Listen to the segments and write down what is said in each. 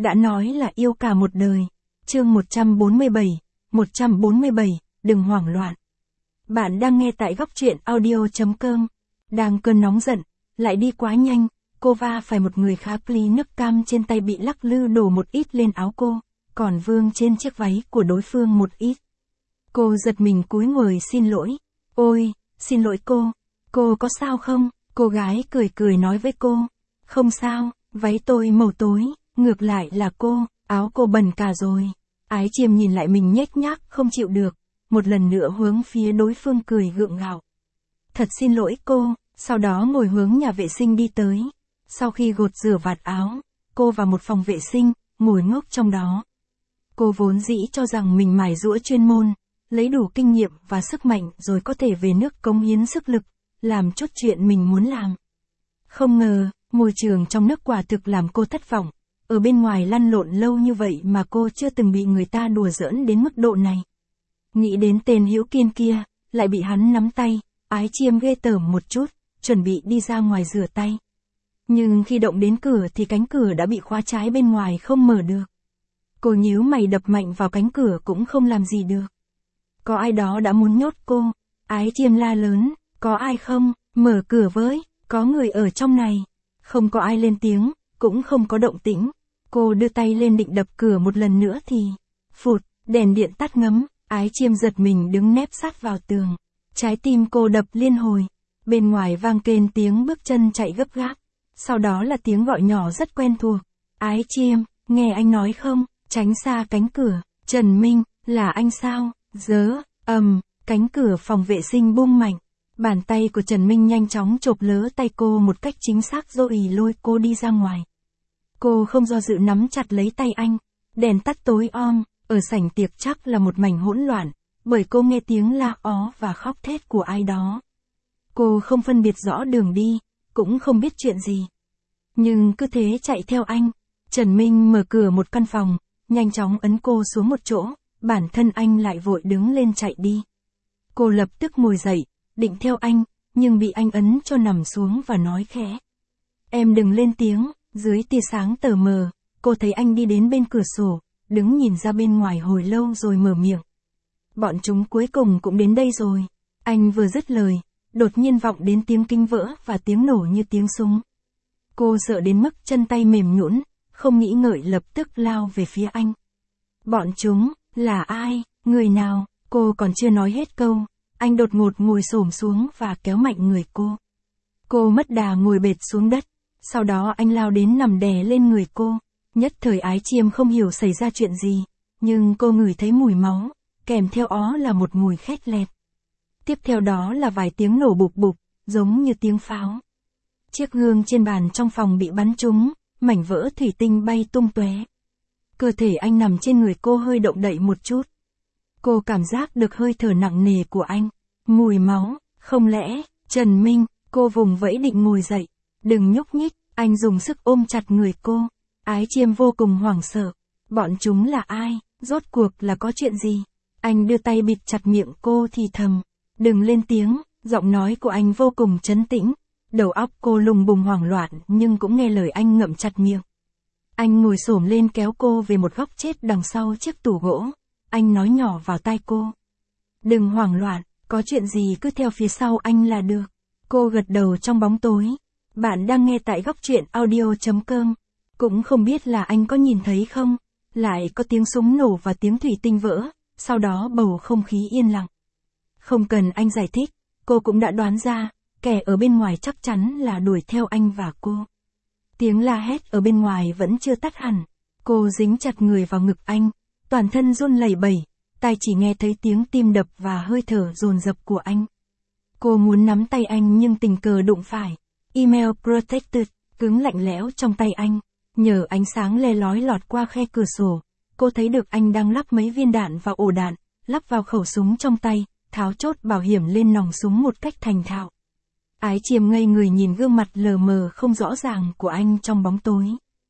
đã nói là yêu cả một đời. Chương 147, đừng hoảng loạn. Bạn đang nghe tại góc truyện audio.com. Đang cơn nóng giận, lại đi quá nhanh, cô va phải một người khác, ly nước cam trên tay bị lắc lư đổ một ít lên áo cô, còn vương trên chiếc váy của đối phương một ít. Cô giật mình cúi người xin lỗi. Ôi, xin lỗi cô có sao không? Cô gái cười cười nói với cô. Không sao, váy tôi màu tối, ngược lại là áo cô bẩn cả rồi. Ái Chiêm nhìn lại mình nhếch nhác không chịu được, một lần nữa hướng phía đối phương cười gượng gạo. Thật xin lỗi cô, sau đó ngồi hướng nhà vệ sinh đi tới. Sau khi gột rửa vạt áo, cô vào một phòng vệ sinh, ngồi ngốc trong đó. Cô vốn dĩ cho rằng mình mài giũa chuyên môn, lấy đủ kinh nghiệm và sức mạnh rồi có thể về nước cống hiến sức lực, làm chút chuyện mình muốn làm. Không ngờ, môi trường trong nước quả thực làm cô thất vọng. Ở bên ngoài lăn lộn lâu như vậy mà cô chưa từng bị người ta đùa giỡn đến mức độ này. Nghĩ đến tên Hữu Kiên kia, lại bị hắn nắm tay, Ái Chiêm ghê tởm một chút, chuẩn bị đi ra ngoài rửa tay. Nhưng khi động đến cửa thì cánh cửa đã bị khóa trái bên ngoài không mở được. Cô nhíu mày đập mạnh vào cánh cửa cũng không làm gì được. Có ai đó đã muốn nhốt cô. Ái Chiêm la lớn, có ai không, mở cửa với, có người ở trong này. Không có ai lên tiếng, cũng không có động tĩnh. Cô đưa tay lên định đập cửa một lần nữa thì, phụt, đèn điện tắt ngấm, Ái Chiêm giật mình đứng nép sát vào tường. Trái tim cô đập liên hồi, bên ngoài vang kền tiếng bước chân chạy gấp gáp. Sau đó là tiếng gọi nhỏ rất quen thuộc. Ái Chiêm, nghe anh nói không, tránh xa cánh cửa. Trần Minh, là anh sao? Cánh cửa phòng vệ sinh bung mạnh. Bàn tay của Trần Minh nhanh chóng chộp lớ tay cô một cách chính xác rồi lôi cô đi ra ngoài. Cô không do dự nắm chặt lấy tay anh. Đèn tắt tối om, ở sảnh tiệc chắc là một mảnh hỗn loạn, bởi cô nghe tiếng la ó và khóc thét của ai đó. Cô không phân biệt rõ đường đi, cũng không biết chuyện gì. Nhưng cứ thế chạy theo anh. Trần Minh mở cửa một căn phòng, nhanh chóng ấn cô xuống một chỗ, bản thân anh lại vội đứng lên chạy đi. Cô lập tức ngồi dậy, định theo anh, nhưng bị anh ấn cho nằm xuống và nói khẽ. Em đừng lên tiếng. Dưới tia sáng tờ mờ, cô thấy anh đi đến bên cửa sổ, đứng nhìn ra bên ngoài hồi lâu rồi mở miệng. Bọn chúng cuối cùng cũng đến đây rồi. Anh vừa dứt lời, đột nhiên vọng đến tiếng kính vỡ và tiếng nổ như tiếng súng. Cô sợ đến mức chân tay mềm nhũn, không nghĩ ngợi lập tức lao về phía anh. Bọn chúng, là ai, người nào, cô còn chưa nói hết câu, anh đột ngột ngồi xổm xuống và kéo mạnh người cô. Cô mất đà ngồi bệt xuống đất. Sau đó anh lao đến nằm đè lên người cô. Nhất thời Ái Chiêm không hiểu xảy ra chuyện gì, nhưng cô ngửi thấy mùi máu, kèm theo ó là một mùi khét lẹt. Tiếp theo đó là vài tiếng nổ bụp bụp, giống như tiếng pháo. Chiếc gương trên bàn trong phòng bị bắn trúng, mảnh vỡ thủy tinh bay tung tóe. Cơ thể anh nằm trên người cô hơi động đậy một chút. Cô cảm giác được hơi thở nặng nề của anh. Mùi máu, không lẽ, Trần Minh, cô vùng vẫy định ngồi dậy. Đừng nhúc nhích, anh dùng sức ôm chặt người cô. Ái Chiêm vô cùng hoảng sợ. Bọn chúng là ai, rốt cuộc là có chuyện gì? Anh đưa tay bịt chặt miệng cô thì thầm. Đừng lên tiếng, giọng nói của anh vô cùng trấn tĩnh. Đầu óc cô lùng bùng hoảng loạn nhưng cũng nghe lời anh ngậm chặt miệng. Anh ngồi xổm lên kéo cô về một góc chết đằng sau chiếc tủ gỗ. Anh nói nhỏ vào tai cô. Đừng hoảng loạn, có chuyện gì cứ theo phía sau anh là được. Cô gật đầu trong bóng tối. Bạn đang nghe tại góc truyện audio.com. Cũng không biết là anh có nhìn thấy không, lại có tiếng súng nổ và tiếng thủy tinh vỡ, sau đó bầu không khí yên lặng. Không cần anh giải thích, cô cũng đã đoán ra, kẻ ở bên ngoài chắc chắn là đuổi theo anh và cô. Tiếng la hét ở bên ngoài vẫn chưa tắt hẳn, cô dính chặt người vào ngực anh, toàn thân run lẩy bẩy, tai chỉ nghe thấy tiếng tim đập và hơi thở dồn dập của anh. Cô muốn nắm tay anh nhưng tình cờ đụng phải. Email protected, cứng lạnh lẽo trong tay anh. Nhờ ánh sáng le lói lọt qua khe cửa sổ, cô thấy được anh đang lắp mấy viên đạn vào ổ đạn, lắp vào khẩu súng trong tay, tháo chốt bảo hiểm lên nòng súng một cách thành thạo. Ái Chiêm ngây người nhìn gương mặt lờ mờ không rõ ràng của anh trong bóng tối.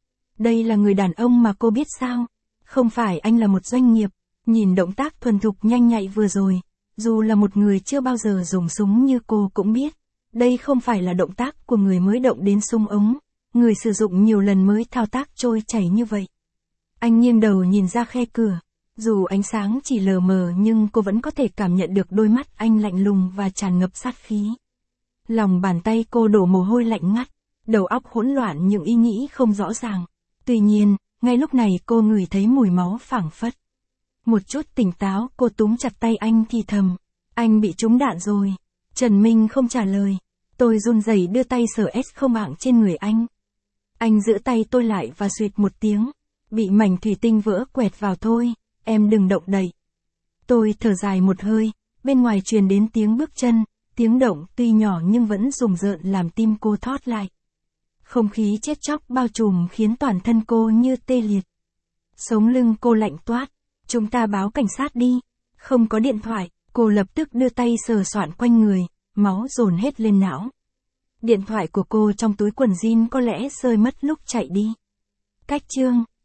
Đây là người đàn ông mà cô biết sao? Không phải anh là một doanh nghiệp. Nhìn động tác thuần thục nhanh nhạy vừa rồi, dù là một người chưa bao giờ dùng súng như cô cũng biết. Đây không phải là động tác của người mới động đến súng ống, người sử dụng nhiều lần mới thao tác trôi chảy như vậy. Anh nghiêng đầu nhìn ra khe cửa. Dù ánh sáng chỉ lờ mờ nhưng cô vẫn có thể cảm nhận được đôi mắt anh lạnh lùng và tràn ngập sát khí. Lòng bàn tay cô đổ mồ hôi lạnh ngắt, đầu óc hỗn loạn những ý nghĩ không rõ ràng. Tuy nhiên, ngay lúc này cô ngửi thấy mùi máu phảng phất. Một chút tỉnh táo, cô túm chặt tay anh thì thầm. Anh bị trúng đạn rồi. Trần Minh không trả lời. Tôi run rẩy đưa tay sờ S0 mạng trên người anh. Anh giữ tay tôi lại và suýt một tiếng. Bị mảnh thủy tinh vỡ quẹt vào thôi, em đừng động đậy. Tôi thở dài một hơi, bên ngoài truyền đến tiếng bước chân, tiếng động tuy nhỏ nhưng vẫn rùng rợn làm tim cô thót lại. Không khí chết chóc bao trùm khiến toàn thân cô như tê liệt. Sống lưng cô lạnh toát. Chúng ta báo cảnh sát đi. Không có điện thoại, cô lập tức đưa tay sờ soạn quanh người, máu dồn hết lên não. Điện thoại của cô trong túi quần jean có lẽ rơi mất lúc chạy đi. Cách chương